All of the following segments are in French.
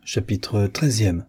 Chapitre 13.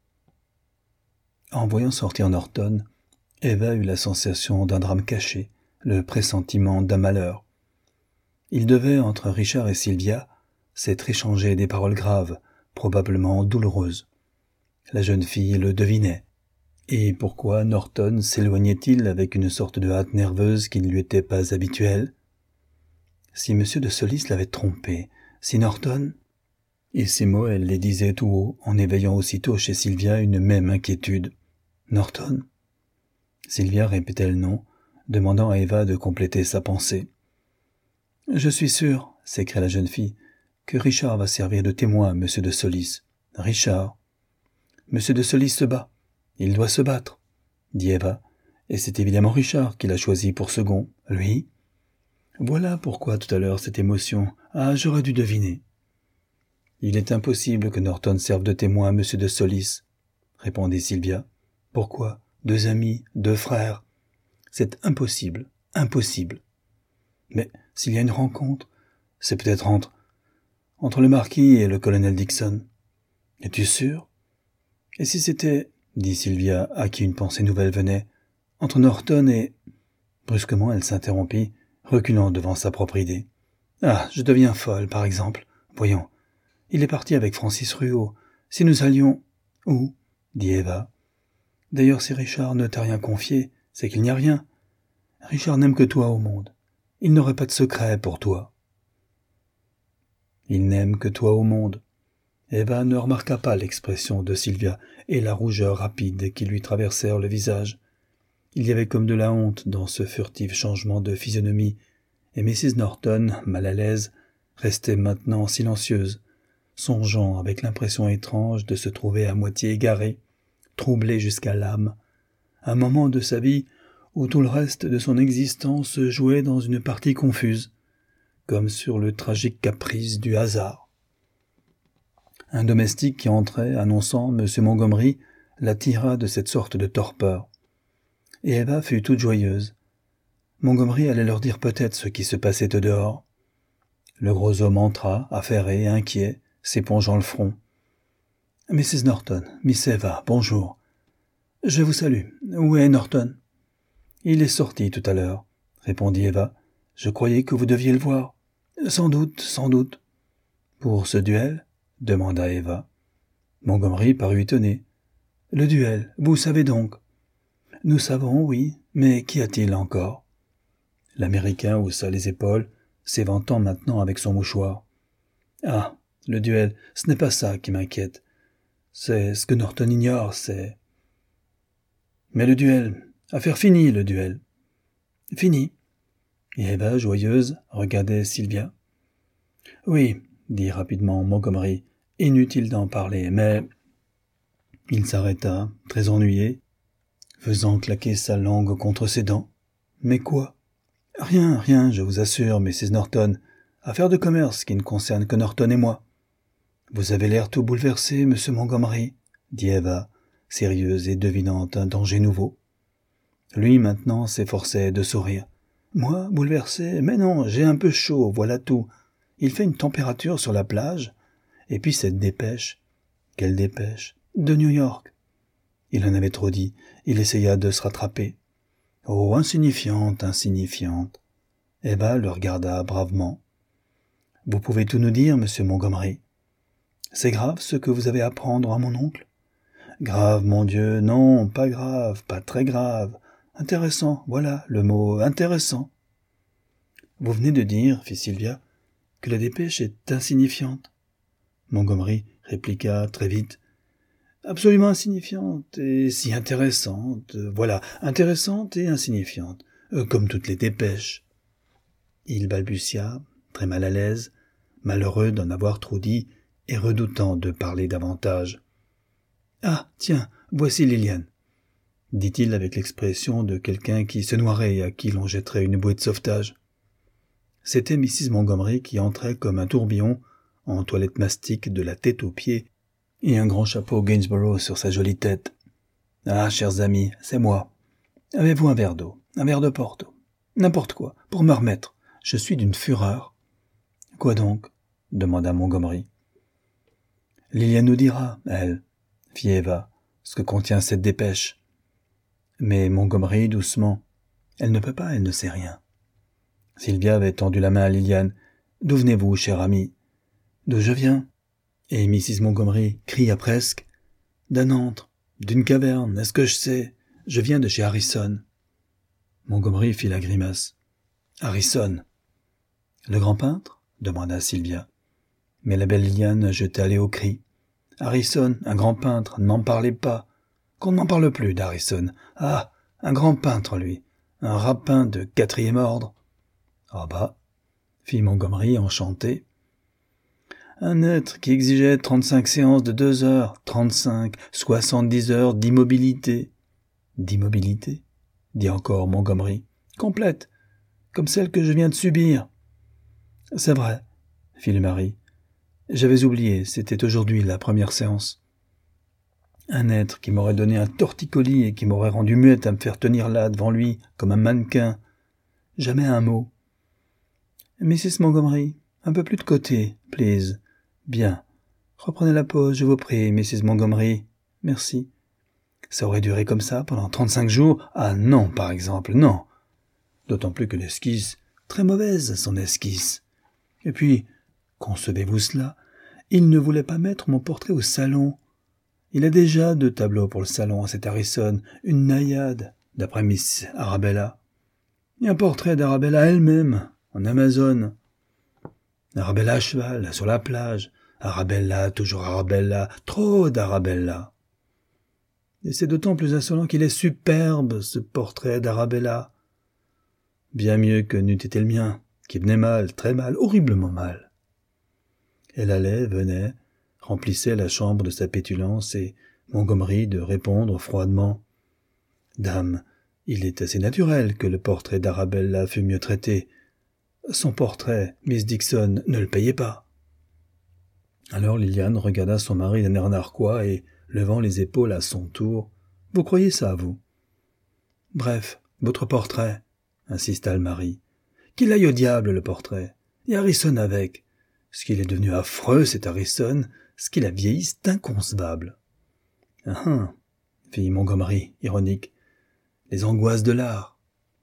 En voyant sortir Norton, Eva eut la sensation d'un drame caché, le pressentiment d'un malheur. Il devait, entre Richard et Sylvia, s'être échangé des paroles graves, probablement douloureuses. La jeune fille le devinait. Et pourquoi Norton s'éloignait-il avec une sorte de hâte nerveuse qui ne lui était pas habituelle? Si M. de Solis l'avait trompé, si Norton... Et ces mots, elle les disait tout haut, en éveillant aussitôt chez Sylvia une même inquiétude. Norton? Sylvia répétait le nom, demandant à Eva de compléter sa pensée. « Je suis sûre, s'écria la jeune fille, que Richard va servir de témoin à M. de Solis. Richard? M. de Solis se bat. Il doit se battre, dit Eva, et c'est évidemment Richard qui l'a choisi pour second. Lui? Voilà pourquoi tout à l'heure cette émotion. Ah, j'aurais dû deviner. Il est impossible que Norton serve de témoin à M. de Solis, répondit Sylvia. Pourquoi? Deux amis, deux frères. C'est impossible, impossible. Mais s'il y a une rencontre, c'est peut-être entre le marquis et le colonel Dixon. Es-tu sûr? Et si c'était, dit Sylvia, à qui une pensée nouvelle venait, entre Norton et... Brusquement, elle s'interrompit, reculant devant sa propre idée. Ah, je deviens folle, par exemple. Voyons. Il est parti avec Francis Ruault. Si nous allions... Où? Dit Eva. D'ailleurs, si Richard ne t'a rien confié, c'est qu'il n'y a rien. Richard n'aime que toi au monde. Il n'aurait pas de secret pour toi. Il n'aime que toi au monde. Eva ne remarqua pas l'expression de Sylvia et la rougeur rapide qui lui traversèrent le visage. Il y avait comme de la honte dans ce furtif changement de physionomie, et Mrs. Norton, mal à l'aise, restait maintenant silencieuse, songeant avec l'impression étrange de se trouver à moitié égarée, troublée jusqu'à l'âme, un moment de sa vie où tout le reste de son existence se jouait dans une partie confuse, comme sur le tragique caprice du hasard. Un domestique qui entrait, annonçant M. Montgomery, la tira de cette sorte de torpeur. Et Eva fut toute joyeuse. Montgomery allait leur dire peut-être ce qui se passait au dehors. Le gros homme entra, affairé, inquiet, s'épongeant le front. « Mrs. Norton, Miss Eva, bonjour. Je vous salue. Où est Norton? »« Il est sorti tout à l'heure, » répondit Eva. « Je croyais que vous deviez le voir. »« Sans doute, sans doute. »« Pour ce duel ?» demanda Eva. Montgomery parut étonné. « Le duel, vous savez donc ?»« Nous savons, oui, mais qu'y a-t-il encore ?» L'Américain haussa les épaules, s'éventant maintenant avec son mouchoir. « Ah, le duel, ce n'est pas ça qui m'inquiète. C'est ce que Norton ignore, c'est... » « Mais le duel, affaire finie, le duel. »« Fini. » Et Eva, joyeuse, regardait Sylvia. « Oui, » dit rapidement Montgomery, « inutile d'en parler, mais... » Il s'arrêta, très ennuyé, faisant claquer sa langue contre ses dents. « Mais quoi ?»« Rien, rien, je vous assure, Mrs. Norton. Affaire de commerce qui ne concerne que Norton et moi. »« Vous avez l'air tout bouleversé, monsieur Montgomery, » dit Eva, sérieuse et devinant un danger nouveau. Lui, maintenant, s'efforçait de sourire. « Moi, bouleversé? Mais non, j'ai un peu chaud, voilà tout. Il fait une température sur la plage. Et puis cette dépêche. » « Quelle dépêche? »« De New York. » Il en avait trop dit. Il essaya de se rattraper. « Oh, insignifiante, insignifiante. » Eva le regarda bravement. « Vous pouvez tout nous dire, monsieur Montgomery. »« C'est grave ce que vous avez à apprendre à mon oncle? » « Grave, mon Dieu, non, pas grave, pas très grave. Intéressant, voilà, le mot intéressant. »« Vous venez de dire, fit Sylvia, que la dépêche est insignifiante. » Montgomery répliqua très vite. « Absolument insignifiante et si intéressante, voilà, intéressante et insignifiante, comme toutes les dépêches. » Il balbutia, très mal à l'aise, malheureux d'en avoir trop dit et redoutant de parler davantage. « Ah, tiens, voici Liliane, » dit-il avec l'expression de quelqu'un qui se noierait et à qui l'on jetterait une bouée de sauvetage. C'était Mrs. Montgomery qui entrait comme un tourbillon, en toilette mastic de la tête aux pieds, et un grand chapeau Gainsborough sur sa jolie tête. « Ah, chers amis, c'est moi. Avez-vous un verre d'eau, un verre de Porto, n'importe quoi, pour me remettre. Je suis d'une fureur. »« Quoi donc ?» demanda Montgomery. Liliane nous dira, elle, fit Eva, ce que contient cette dépêche. Mais Montgomery, doucement. Elle ne peut pas, elle ne sait rien. Sylvia avait tendu la main à Liliane. D'où venez-vous, chère amie? D'où je viens? Et Mrs. Montgomery cria presque. D'un antre, d'une caverne, est-ce que je sais? Je viens de chez Harrison. Montgomery fit la grimace. Harrison. Le grand peintre? Demanda Sylvia. Mais la belle Liliane jeta les hauts cris. Harrison, un grand peintre, n'en parlez pas. Qu'on n'en parle plus d'Harrison. Ah, un grand peintre, lui. Un rapin de 4e ordre. Ah bah, fit Montgomery enchanté. Un être qui exigeait 35 séances de 2 heures, 35, 70 heures d'immobilité. D'immobilité? Dit encore Montgomery. Complète, comme celle que je viens de subir. C'est vrai, fit le mari. J'avais oublié, c'était aujourd'hui la première séance. Un être qui m'aurait donné un torticolis et qui m'aurait rendu muette à me faire tenir là devant lui, comme un mannequin. Jamais un mot. Mrs. Montgomery, un peu plus de côté, please. Bien. Reprenez la pause, je vous prie, Mrs. Montgomery. Merci. Ça aurait duré comme ça pendant 35 jours? Ah non, par exemple, non. D'autant plus que l'esquisse, très mauvaise, son esquisse. Et puis, concevez-vous cela, il ne voulait pas mettre mon portrait au salon. Il a déjà 2 tableaux pour le salon, c'est Harrison, une naïade, d'après Miss Arabella. Et un portrait d'Arabella elle-même, en Amazone. Arabella à cheval, sur la plage. Arabella, toujours Arabella, trop d'Arabella. Et c'est d'autant plus insolent qu'il est superbe, ce portrait d'Arabella. Bien mieux que n'eût été le mien, qui venait mal, très mal, horriblement mal. Elle allait, venait, remplissait la chambre de sa pétulance et Montgomery de répondre froidement. Dame, il est assez naturel que le portrait d'Arabella fût mieux traité. Son portrait, Miss Dixon, ne le payait pas. Alors Liliane regarda son mari d'un air narquois et, levant les épaules à son tour, « Vous croyez ça, vous ?»« Bref, votre portrait, » insista le mari. « Qu'il aille au diable, le portrait. Et Harrison avec. Ce qu'il est devenu affreux, cet Harrison, ce qu'il a vieilli, c'est inconcevable. »« Ah, fit Montgomery, ironique. « Les angoisses de l'art. »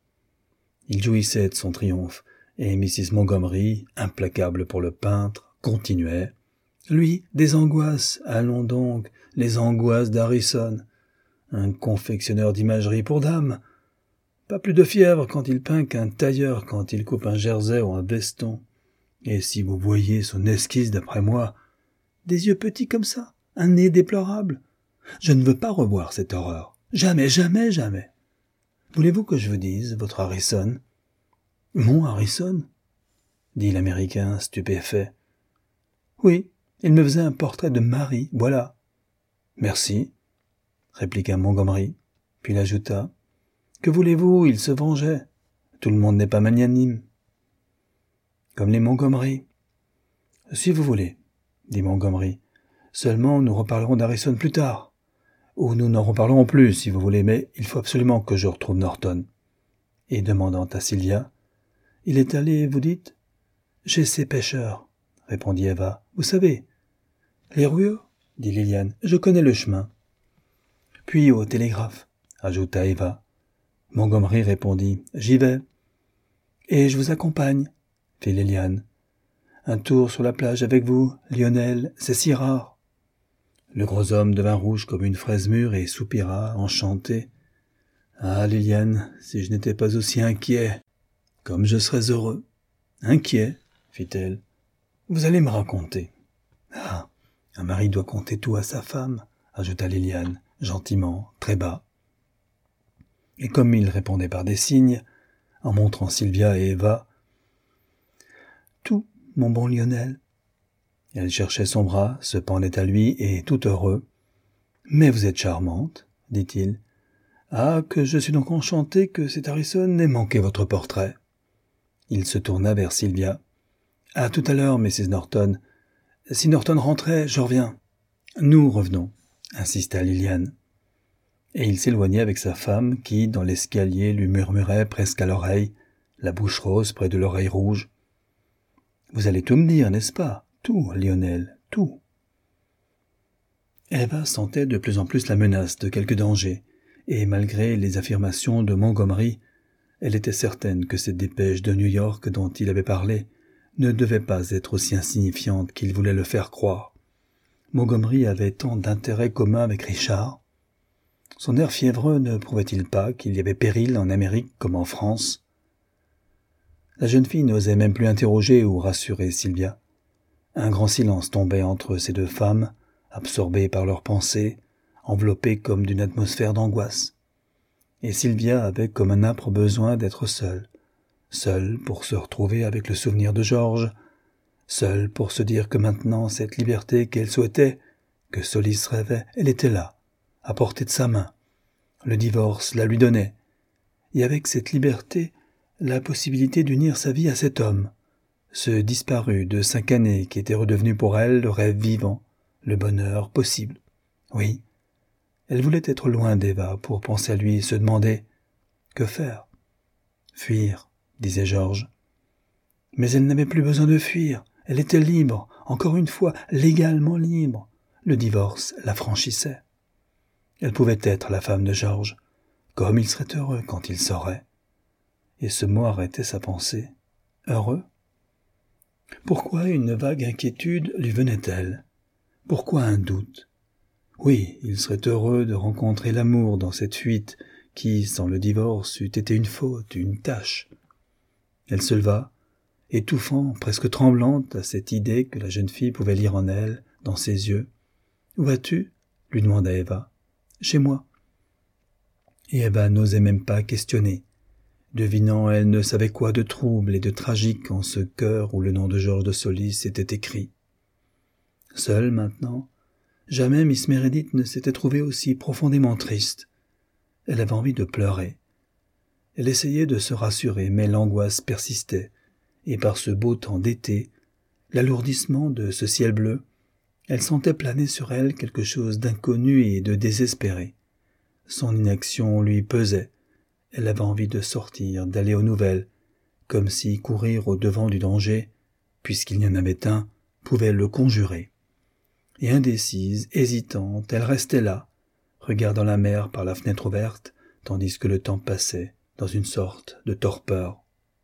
Il jouissait de son triomphe, et Mrs. Montgomery, implacable pour le peintre, continuait. Lui, des angoisses, allons donc, les angoisses d'Harrison. Un confectionneur d'imagerie pour dames. Pas plus de fièvre quand il peint qu'un tailleur quand il coupe un jersey ou un veston. Et si vous voyiez son esquisse d'après moi, des yeux petits comme ça, un nez déplorable. Je ne veux pas revoir cette horreur. Jamais, jamais, jamais. Voulez-vous que je vous dise, votre Harrison? Mon Harrison? Dit l'Américain stupéfait. Oui, il me faisait un portrait de Marie, voilà. Merci, répliqua Montgomery, puis il ajouta. Que voulez-vous, il se vengeait. Tout le monde n'est pas magnanime. Comme les Montgomery. Si vous voulez, dit Montgomery. Seulement, nous reparlerons d'Harrison plus tard. Ou nous n'en reparlerons plus, si vous voulez, mais il faut absolument que je retrouve Norton. Et demandant à Sylvia, « Il est allé, vous dites ?»« Chez ces pêcheurs, » répondit Eva. « Vous savez. »« Les rues, » dit Liliane. « Je connais le chemin. »« Puis au télégraphe, » ajouta Eva. Montgomery répondit, « J'y vais. »« Et je vous accompagne, » fit Liliane. « Un tour sur la plage avec vous, Lionel, c'est si rare. » Le gros homme devint rouge comme une fraise mûre et soupira, enchanté. « Ah, Liliane, si je n'étais pas aussi inquiet, comme je serais heureux. »« Inquiet, » fit-elle. « Vous allez me raconter. »« Ah, un mari doit conter tout à sa femme, » ajouta Liliane, gentiment, très bas. Et comme il répondait par des signes, en montrant Sylvia et Eva, « Tout, mon bon Lionel. » Elle cherchait son bras, se pendait à lui, et tout heureux. « Mais vous êtes charmante, » dit-il. « Ah, que je suis donc enchanté que cet Harrison n'ait manqué votre portrait. » Il se tourna vers Sylvia. « À tout à l'heure, Mrs. Norton. Si Norton rentrait, je reviens. »« Nous revenons, » insista Liliane. Et il s'éloignait avec sa femme qui, dans l'escalier, lui murmurait presque à l'oreille, la bouche rose près de l'oreille rouge. « Vous allez tout me dire, n'est-ce pas? Tout, Lionel, tout. » Eva sentait de plus en plus la menace de quelque danger, et malgré les affirmations de Montgomery, elle était certaine que cette dépêche de New York dont il avait parlé ne devait pas être aussi insignifiante qu'il voulait le faire croire. Montgomery avait tant d'intérêts communs avec Richard. Son air fiévreux ne prouvait-il pas qu'il y avait péril en Amérique comme en France? La jeune fille n'osait même plus interroger ou rassurer Sylvia. Un grand silence tombait entre ces deux femmes, absorbées par leurs pensées, enveloppées comme d'une atmosphère d'angoisse. Et Sylvia avait comme un âpre besoin d'être seule. Seule pour se retrouver avec le souvenir de Georges, seule pour se dire que maintenant cette liberté qu'elle souhaitait, que Solis rêvait, elle était là, à portée de sa main. Le divorce la lui donnait. Et avec cette liberté, la possibilité d'unir sa vie à cet homme, ce disparu de 5 années qui était redevenu pour elle le rêve vivant, le bonheur possible. Oui, elle voulait être loin d'Eva pour penser à lui et se demander « Que faire ?»« Fuir », disait Georges. Mais elle n'avait plus besoin de fuir. Elle était libre, encore une fois, légalement libre. Le divorce la franchissait. Elle pouvait être la femme de Georges, comme il serait heureux quand il saurait. Et ce mot arrêtait sa pensée. Heureux? Pourquoi une vague inquiétude lui venait-elle? Pourquoi un doute? Oui, il serait heureux de rencontrer l'amour dans cette fuite qui, sans le divorce, eût été une faute, une tâche. Elle se leva, étouffant, presque tremblante à cette idée que la jeune fille pouvait lire en elle, dans ses yeux. « Où vas-tu » lui demanda Eva. « Chez moi. » Et Eva n'osait même pas questionner, devinant elle ne savait quoi de trouble et de tragique en ce cœur où le nom de Georges de Solis était écrit. Seule maintenant, jamais Miss Meredith ne s'était trouvée aussi profondément triste. Elle avait envie de pleurer. Elle essayait de se rassurer, mais l'angoisse persistait, et par ce beau temps d'été, l'alourdissement de ce ciel bleu, elle sentait planer sur elle quelque chose d'inconnu et de désespéré. Son inaction lui pesait. Elle avait envie de sortir, d'aller aux nouvelles, comme si courir au-devant du danger, puisqu'il y en avait un, pouvait le conjurer. Et indécise, hésitante, elle restait là, regardant la mer par la fenêtre ouverte, tandis que le temps passait dans une sorte de torpeur.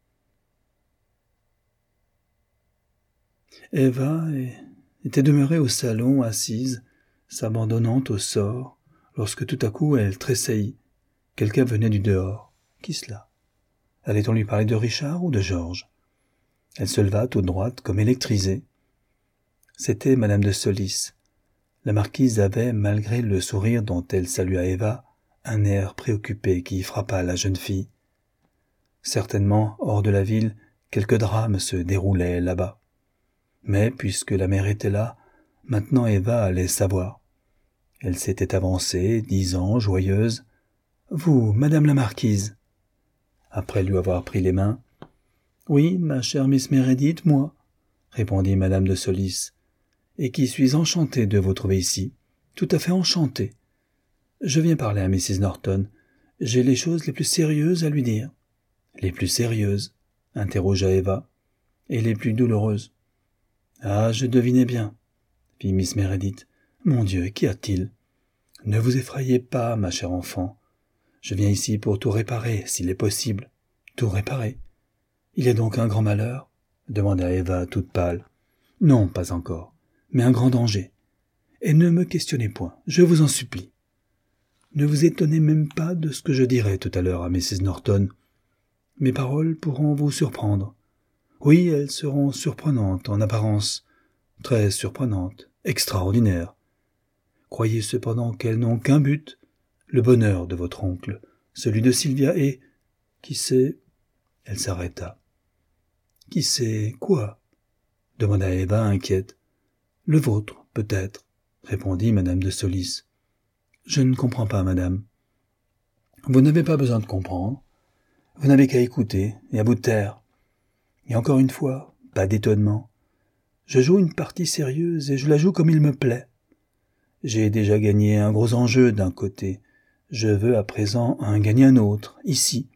Eva était demeurée au salon, assise, s'abandonnant au sort, lorsque tout à coup elle tressaillit. Quelqu'un venait du dehors. Qui cela? Allait-on lui parler de Richard ou de Georges? Elle se leva toute droite, comme électrisée. C'était Madame de Solis. La marquise avait, malgré le sourire dont elle salua Eva, un air préoccupé qui frappa la jeune fille. Certainement, hors de la ville, quelque drame se déroulait là-bas. Mais, puisque la mère était là, maintenant Eva allait savoir. Elle s'était avancée, disant, joyeuse, « Vous, Madame la Marquise ?» Après lui avoir pris les mains, « Oui, ma chère Miss Meredith, moi, » répondit Madame de Solis, « et qui suis enchantée de vous trouver ici, tout à fait enchantée. Je viens parler à Mrs. Norton. J'ai les choses les plus sérieuses à lui dire. »« Les plus sérieuses ?» interrogea Eva. « Et les plus douloureuses. »« Ah, je devinais bien, » fit Miss Meredith. « Mon Dieu, qu'y a-t-il ? Ne vous effrayez pas, ma chère enfant. Je viens ici pour tout réparer, s'il est possible. Tout réparer. Il y a donc un grand malheur ? Demanda Eva toute pâle. Non, pas encore, mais un grand danger. Et ne me questionnez point, je vous en supplie. Ne vous étonnez même pas de ce que je dirai tout à l'heure à Mrs. Norton. Mes paroles pourront vous surprendre. Oui, elles seront surprenantes en apparence, très surprenantes, extraordinaires. Croyez cependant qu'elles n'ont qu'un but, le bonheur de votre oncle, celui de Sylvia et, qui sait, elle s'arrêta. Qui sait quoi? Demanda Eva inquiète. Le vôtre, peut-être, répondit Madame de Solis. Je ne comprends pas, madame. Vous n'avez pas besoin de comprendre. Vous n'avez qu'à écouter et à vous taire. Et encore une fois, pas d'étonnement. Je joue une partie sérieuse et je la joue comme il me plaît. J'ai déjà gagné un gros enjeu d'un côté. Je veux à présent en gagner un autre, ici.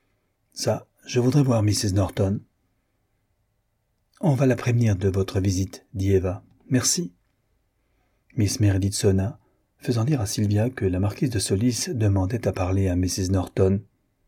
Ça, je voudrais voir Mrs. Norton. On va la prévenir de votre visite, dit Eva. Merci. Miss Meredith sonna, faisant dire à Sylvia que la marquise de Solis demandait à parler à Mrs. Norton.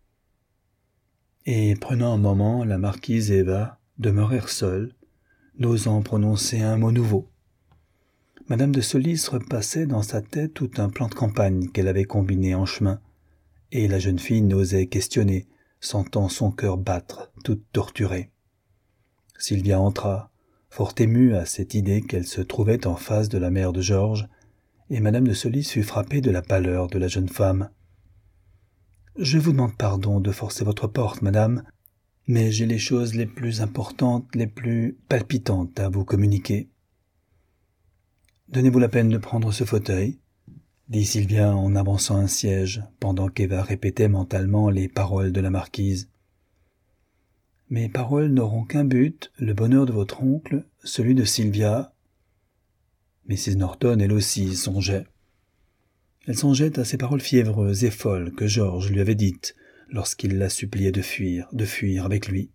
Et prenant un moment, la marquise et Eva demeurèrent seules, n'osant prononcer un mot nouveau. Madame de Solis repassait dans sa tête tout un plan de campagne qu'elle avait combiné en chemin, et la jeune fille n'osait questionner, sentant son cœur battre, toute torturée. Sylvia entra, fort émue à cette idée qu'elle se trouvait en face de la mère de Georges, et madame de Solis fut frappée de la pâleur de la jeune femme. « Je vous demande pardon de forcer votre porte, madame, mais j'ai les choses les plus importantes, les plus palpitantes à vous communiquer. »« Donnez-vous la peine de prendre ce fauteuil, » dit Sylvia en avançant un siège, pendant qu'Eva répétait mentalement les paroles de la marquise. « Mes paroles n'auront qu'un but, le bonheur de votre oncle, celui de Sylvia. » Mrs. Norton, elle aussi, songeait. Elle songeait à ces paroles fiévreuses et folles que Georges lui avait dites lorsqu'il la suppliait de fuir avec lui.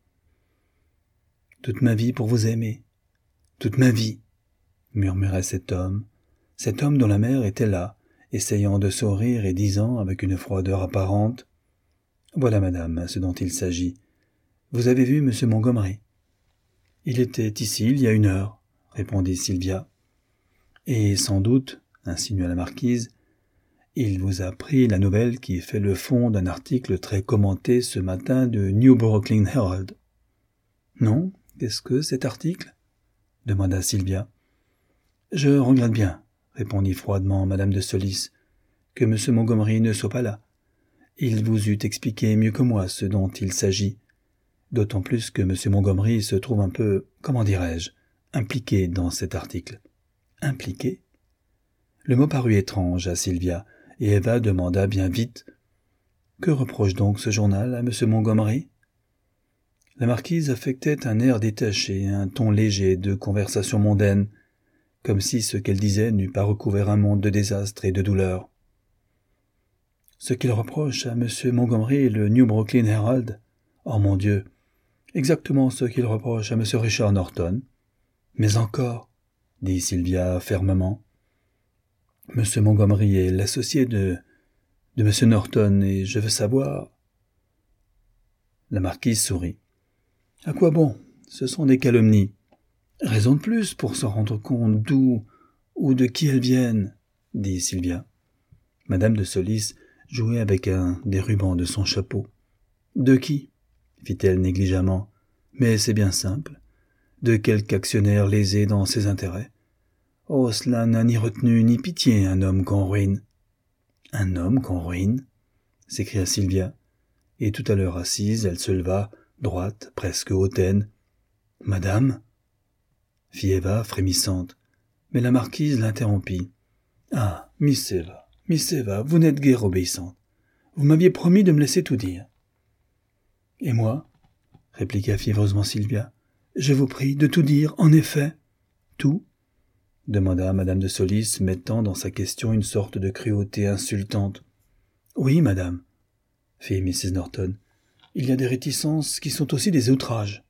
« Toute ma vie pour vous aimer, toute ma vie, » murmurait cet homme dont la mère était là, essayant de sourire et disant avec une froideur apparente « Voilà, madame, ce dont il s'agit. Vous avez vu M. Montgomery ?»« Il était ici il y a 1 heure, » répondit Sylvia. « Et sans doute, » insinua la marquise, « il vous a appris la nouvelle qui fait le fond d'un article très commenté ce matin de New Brooklyn Herald. »« Non, qu'est-ce que cet article ?» demanda Sylvia. « Je regrette bien, » répondit froidement madame de Solis, « que M. Montgomery ne soit pas là. Il vous eût expliqué mieux que moi ce dont il s'agit, d'autant plus que M. Montgomery se trouve un peu, comment dirais-je, impliqué dans cet article. » « Impliqué ?» Le mot parut étrange à Sylvia, et Eva demanda bien vite « Que reproche donc ce journal à M. Montgomery ?» La marquise affectait un air détaché, un ton léger de conversation mondaine, comme si ce qu'elle disait n'eût pas recouvert un monde de désastres et de douleurs. « Ce qu'il reproche à M. Montgomery et le New Brooklyn Herald, oh mon Dieu, exactement ce qu'il reproche à M. Richard Norton. Mais encore, dit Sylvia fermement, M. Montgomery est l'associé de M. Norton, et je veux savoir... » La marquise sourit. « À quoi bon? Ce sont des calomnies. Raison de plus pour se rendre compte d'où ou de qui elles viennent, dit Sylvia. Madame de Solis jouait avec un des rubans de son chapeau. De qui? Fit-elle négligemment. Mais c'est bien simple. De quelque actionnaire lésé dans ses intérêts. Oh, cela n'a ni retenue ni pitié, un homme qu'on ruine. Un homme qu'on ruine? S'écria Sylvia. Et tout à l'heure assise, elle se leva, droite, presque hautaine. Madame? Fit Eva, frémissante. Mais la marquise l'interrompit. Ah, Miss Eva, vous n'êtes guère obéissante. Vous m'aviez promis de me laisser tout dire. Et moi? Répliqua fiévreusement Sylvia. Je vous prie de tout dire, en effet. Tout? Demanda madame de Solis, mettant dans sa question une sorte de cruauté insultante. Oui, madame, fit Mrs. Norton. Il y a des réticences qui sont aussi des outrages.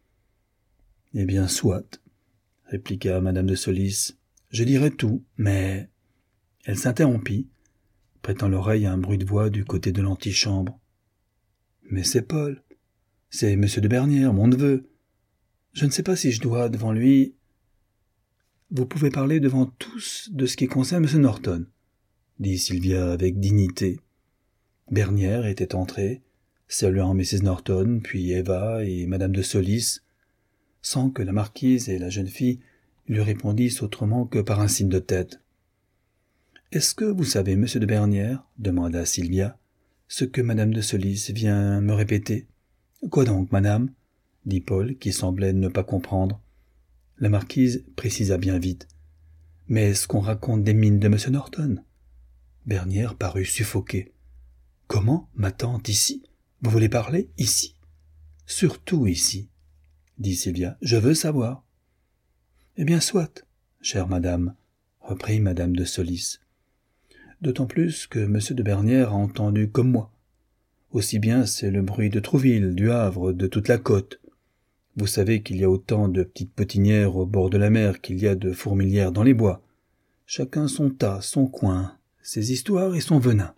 Eh bien, soit, répliqua madame de Solis. Je dirai tout, mais... Elle s'interrompit, prêtant l'oreille à un bruit de voix du côté de l'antichambre. Mais c'est Paul. C'est M. de Bernières, mon neveu. Je ne sais pas si je dois, devant lui... Vous pouvez parler devant tous de ce qui concerne M. Norton, dit Sylvia avec dignité. Bernières était entrée, saluant Mrs. Norton, puis Eva et madame de Solis, sans que la marquise et la jeune fille lui répondissent autrement que par un signe de tête. « Est-ce que vous savez, M. de Bernières, demanda Sylvia, ce que madame de Solis vient me répéter. »« Quoi donc, madame ?» dit Paul, qui semblait ne pas comprendre. La marquise précisa bien vite. « Mais est-ce qu'on raconte des mines de M. Norton ?» Bernières parut suffoqué. « Comment, ma tante, ici? Vous voulez parler, ici ?»« Surtout ici, » dit Sylvia. « Je veux savoir. »« Eh bien, soit, chère madame, » reprit madame de Solis. « D'autant plus que M. de Bernières a entendu comme moi. Aussi bien c'est le bruit de Trouville, du Havre, de toute la côte. Vous savez qu'il y a autant de petites potinières au bord de la mer qu'il y a de fourmilières dans les bois. Chacun son tas, son coin, ses histoires et son venin.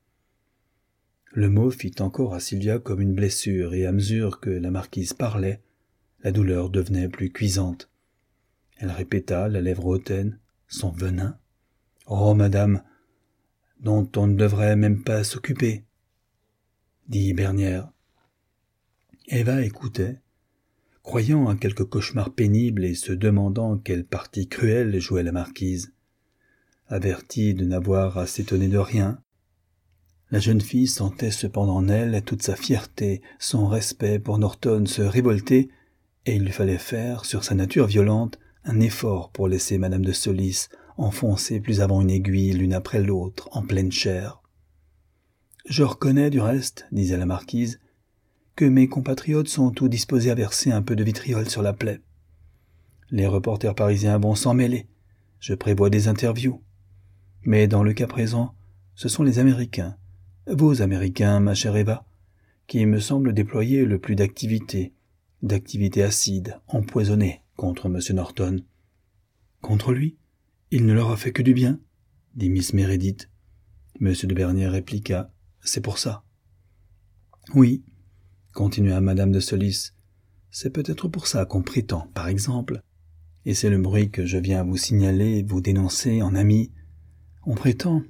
Le mot fit encore à Sylvia comme une blessure, et à mesure que la marquise parlait, la douleur devenait plus cuisante. Elle répéta, la lèvre hautaine, son venin. « Oh, madame, dont on ne devrait même pas s'occuper, » dit Bernière. Eva écoutait, croyant à quelque cauchemar pénible et se demandant quelle partie cruelle jouait la marquise. Avertie de n'avoir à s'étonner de rien, la jeune fille sentait cependant en elle toute sa fierté, son respect pour Norton se révolter, et il lui fallait faire, sur sa nature violente, un effort pour laisser madame de Solis enfoncer plus avant une aiguille l'une après l'autre, en pleine chair. « Je reconnais, du reste, disait la marquise, que mes compatriotes sont tout disposés à verser un peu de vitriol sur la plaie. Les reporters parisiens vont s'en mêler. Je prévois des interviews. Mais dans le cas présent, ce sont les Américains, vos Américains, ma chère Eva, qui me semblent déployer le plus d'activité acide, empoisonnée contre M. Norton. »« Contre lui? Il ne leur a fait que du bien, » dit Miss Meredith. M. de Bernières répliqua. « C'est pour ça. »« Oui, » continua madame de Solis, « c'est peut-être pour ça qu'on prétend, par exemple, et c'est le bruit que je viens vous signaler, vous dénoncer en ami, on prétend...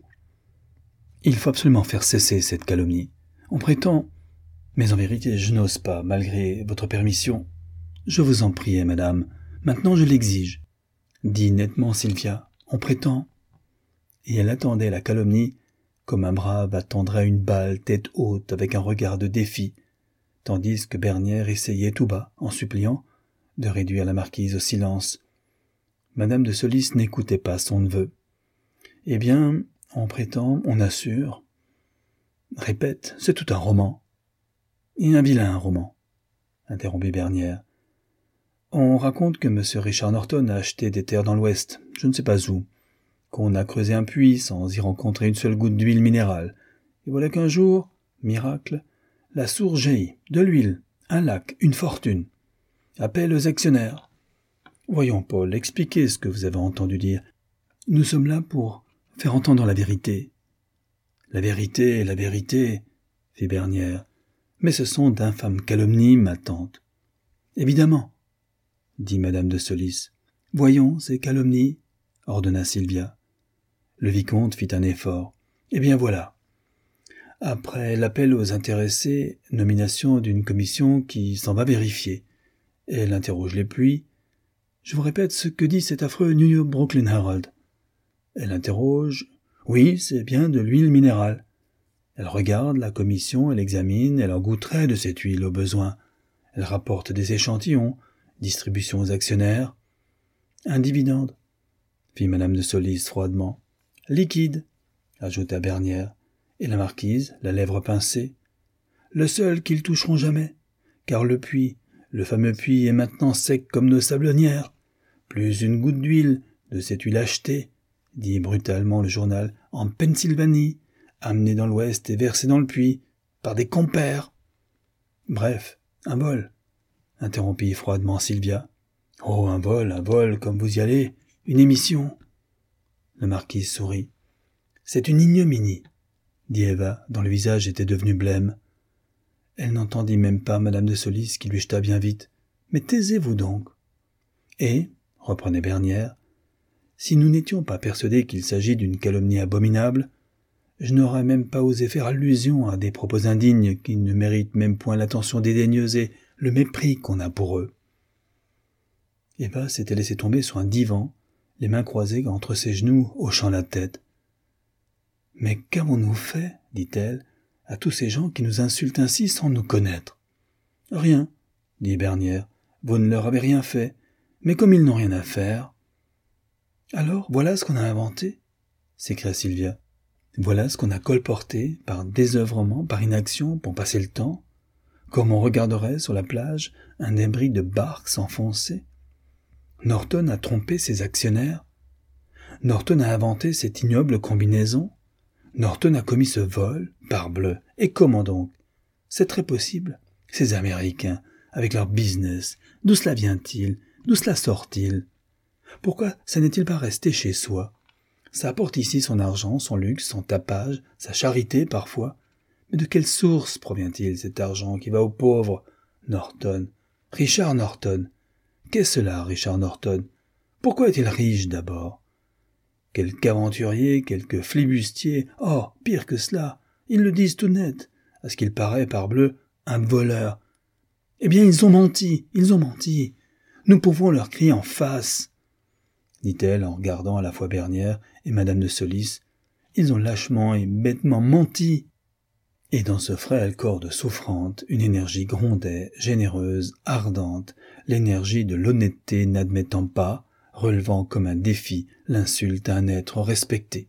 Il faut absolument faire cesser cette calomnie. On prétend... Mais en vérité, je n'ose pas, malgré votre permission. Je vous en prie, madame, maintenant je l'exige. Dit nettement Sylvia, on prétend... Et elle attendait la calomnie comme un brave attendrait une balle tête haute avec un regard de défi, tandis que Bernière essayait tout bas, en suppliant, de réduire la marquise au silence. Madame de Solis n'écoutait pas son neveu. « Eh bien, on prétend, on assure. Répète, c'est tout un roman. »« Et un vilain roman, » interrompit Bernière. « On raconte que M. Richard Norton a acheté des terres dans l'Ouest, je ne sais pas où, qu'on a creusé un puits sans y rencontrer une seule goutte d'huile minérale. Et voilà qu'un jour, miracle, la source jaillit, de l'huile, un lac, une fortune. Appel aux actionnaires. Voyons, Paul, expliquez ce que vous avez entendu dire. Nous sommes là pour faire entendre la vérité. »« La vérité, fit Bernière. Mais ce sont d'infâmes calomnies, ma tante. »« Évidemment, dit madame de Solis. Voyons ces calomnies, ordonna Sylvia. Le vicomte fit un effort. Eh bien voilà. Après l'appel aux intéressés, nomination d'une commission qui s'en va vérifier. Elle interroge les puits. Je vous répète ce que dit cet affreux New York Brooklyn Herald. Elle interroge. Oui, c'est bien de l'huile minérale. Elle regarde la commission, elle examine, elle en goûterait de cette huile au besoin. Elle rapporte des échantillons, distribution aux actionnaires. Un dividende, fit madame de Solis froidement. Liquide, ajouta Bernière, et la marquise, la lèvre pincée. Le seul qu'ils toucheront jamais, car le puits, le fameux puits est maintenant sec comme nos sablonnières. Plus une goutte d'huile, de cette huile achetée, dit brutalement le journal, en Pennsylvanie, amenée dans l'Ouest et versée dans le puits, par des compères. Bref, un vol, interrompit froidement Sylvia. Oh, un vol, comme vous y allez, une émission. La marquise sourit. C'est une ignominie, dit Eva, dont le visage était devenu blême. Elle n'entendit même pas madame de Solis qui lui jeta bien vite. Mais taisez-vous donc. Et, reprenait Bernière, si nous n'étions pas persuadés qu'il s'agit d'une calomnie abominable, je n'aurais même pas osé faire allusion à des propos indignes qui ne méritent même point l'attention dédaigneuse et le mépris qu'on a pour eux. Eva s'était laissée tomber sur un divan, les mains croisées entre ses genoux, hochant la tête. « Mais qu'avons-nous fait, dit-elle, à tous ces gens qui nous insultent ainsi sans nous connaître ?»« Rien, dit Bernière, vous ne leur avez rien fait, mais comme ils n'ont rien à faire... »« Alors, voilà ce qu'on a inventé, » s'écria Sylvia. « Voilà ce qu'on a colporté, par désœuvrement, par inaction, pour passer le temps, comme on regarderait sur la plage un débris de barque s'enfoncer. Norton a trompé ses actionnaires. Norton a inventé cette ignoble combinaison. Norton a commis ce vol, parbleu. Et comment donc? C'est très possible. Ces Américains, avec leur business, d'où cela vient-il? D'où cela sort-il? Pourquoi ça n'est-il pas resté chez soi? Ça apporte ici son argent, son luxe, son tapage, sa charité parfois. Mais de quelle source provient-il cet argent qui va aux pauvres? Norton. Richard Norton. Qu'est cela, Richard Norton? Pourquoi est-il riche d'abord? Quelque aventurier, quelque flibustier, oh, pire que cela, ils le disent tout net, à ce qu'il paraît, parbleu, un voleur. Eh bien, ils ont menti. Nous pouvons leur crier en face, dit-elle en regardant à la fois Bernière et madame de Solis. Ils ont lâchement et bêtement menti. Et dans ce frêle corps de souffrante, une énergie grondait, généreuse, ardente, l'énergie de l'honnêteté n'admettant pas, relevant comme un défi l'insulte à un être respecté.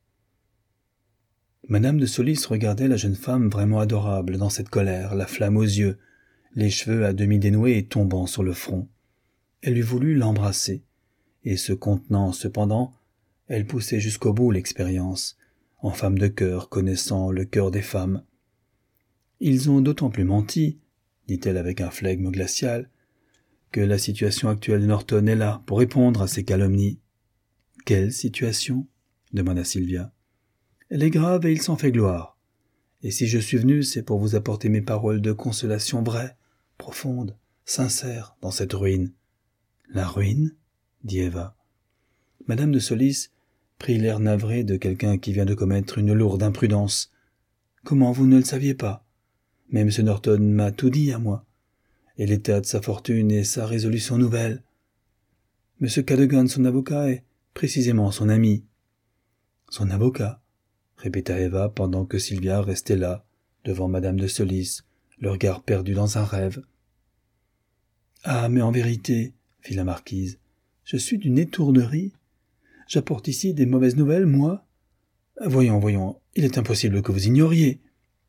Madame de Solis regardait la jeune femme vraiment adorable dans cette colère, la flamme aux yeux, les cheveux à demi dénoués et tombant sur le front. Elle eût voulu l'embrasser, et se contenant cependant, elle poussait jusqu'au bout l'expérience, en femme de cœur connaissant le cœur des femmes. Ils ont d'autant plus menti, dit-elle avec un flegme glacial, que la situation actuelle de Norton est là pour répondre à ces calomnies. « Quelle situation ?» demanda Sylvia. « Elle est grave et il s'en fait gloire. Et si je suis venu, c'est pour vous apporter mes paroles de consolation vraies, profondes, sincères, dans cette ruine. »« La ruine ?» dit Eva. Madame de Solis prit l'air navré de quelqu'un qui vient de commettre une lourde imprudence. « Comment vous ne le saviez pas? Mais M. Norton m'a tout dit à moi. Et l'état de sa fortune et sa résolution nouvelle. M. Cadogan, son avocat, est précisément son ami. »« Son avocat ?» répéta Eva pendant que Sylvia restait là, devant madame de Solis, le regard perdu dans un rêve. « Ah, mais en vérité, fit la marquise, je suis d'une étourderie. J'apporte ici des mauvaises nouvelles, moi? Voyons, il est impossible que vous ignoriez. »« Quoi ?»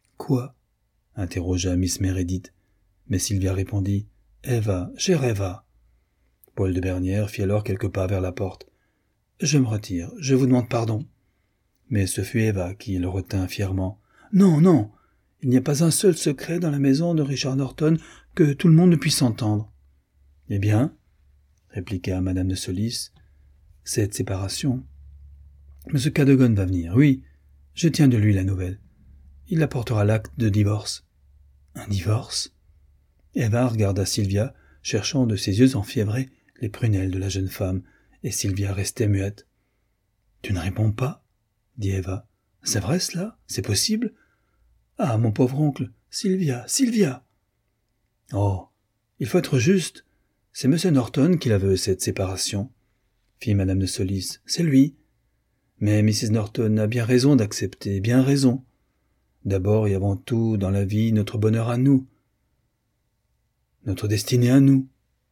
interrogea Miss Meredith. Mais Sylvia répondit « Eva, chère Eva. » Paul de Bernière fit alors quelques pas vers la porte. « Je me retire, je vous demande pardon. » Mais ce fut Eva qui le retint fièrement. « Non, il n'y a pas un seul secret dans la maison de Richard Norton que tout le monde ne puisse entendre. »« Eh bien, répliqua madame de Solis, cette séparation. M. Cadogan va venir, oui, je tiens de lui la nouvelle. Il apportera l'acte de divorce. »« Un divorce ?» Eva regarda Sylvia, cherchant de ses yeux enfiévrés les prunelles de la jeune femme, et Sylvia restait muette. « Tu ne réponds pas ?» dit Eva. « C'est vrai cela? C'est possible? Ah, mon pauvre oncle, Sylvia !»« Oh, il faut être juste. C'est M. Norton qui la veut, cette séparation, » fit madame de Solis. « C'est lui. Mais Mrs. Norton a bien raison d'accepter, bien raison. D'abord et avant tout, dans la vie, notre bonheur à nous, notre destinée à nous.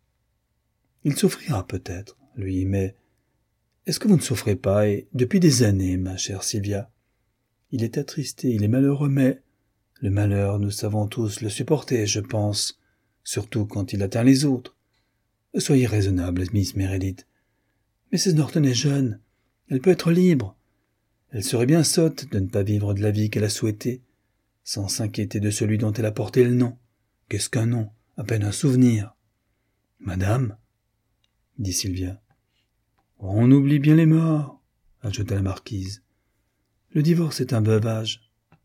Il souffrira peut-être, lui, mais est-ce que vous ne souffrez pas, et depuis des années, ma chère Sylvia? Il est attristé, il est malheureux, mais le malheur, nous savons tous le supporter, je pense, surtout quand il atteint les autres. Soyez raisonnable, Miss Meredith. Mrs. Norton est jeune, elle peut être libre. Elle serait bien sotte de ne pas vivre de la vie qu'elle a souhaitée, sans s'inquiéter de celui dont elle a porté le nom. Qu'est-ce qu'un nom? À peine un souvenir. « Madame, » dit Sylvia. « On oublie bien les morts, » ajouta la marquise. « Le divorce est un veuvage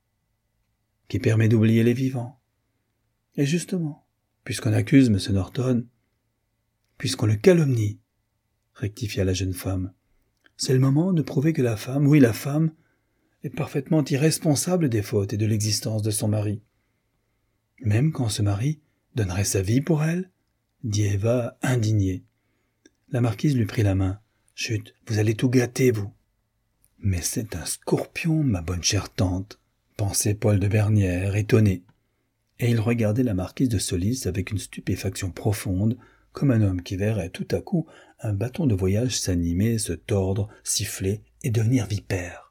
qui permet d'oublier les vivants. Et justement, puisqu'on accuse M. Norton, puisqu'on le calomnie, rectifia la jeune femme, c'est le moment de prouver que la femme, oui la femme, est parfaitement irresponsable des fautes et de l'existence de son mari. Même quand ce mari donnerait sa vie pour elle, dit Eva, indignée. La marquise lui prit la main. « Chut, vous allez tout gâter, vous. »« Mais c'est un scorpion, ma bonne chère tante, » pensait Paul de Bernière, étonné. Et il regardait la marquise de Solis avec une stupéfaction profonde, comme un homme qui verrait tout à coup un bâton de voyage s'animer, se tordre, siffler et devenir vipère.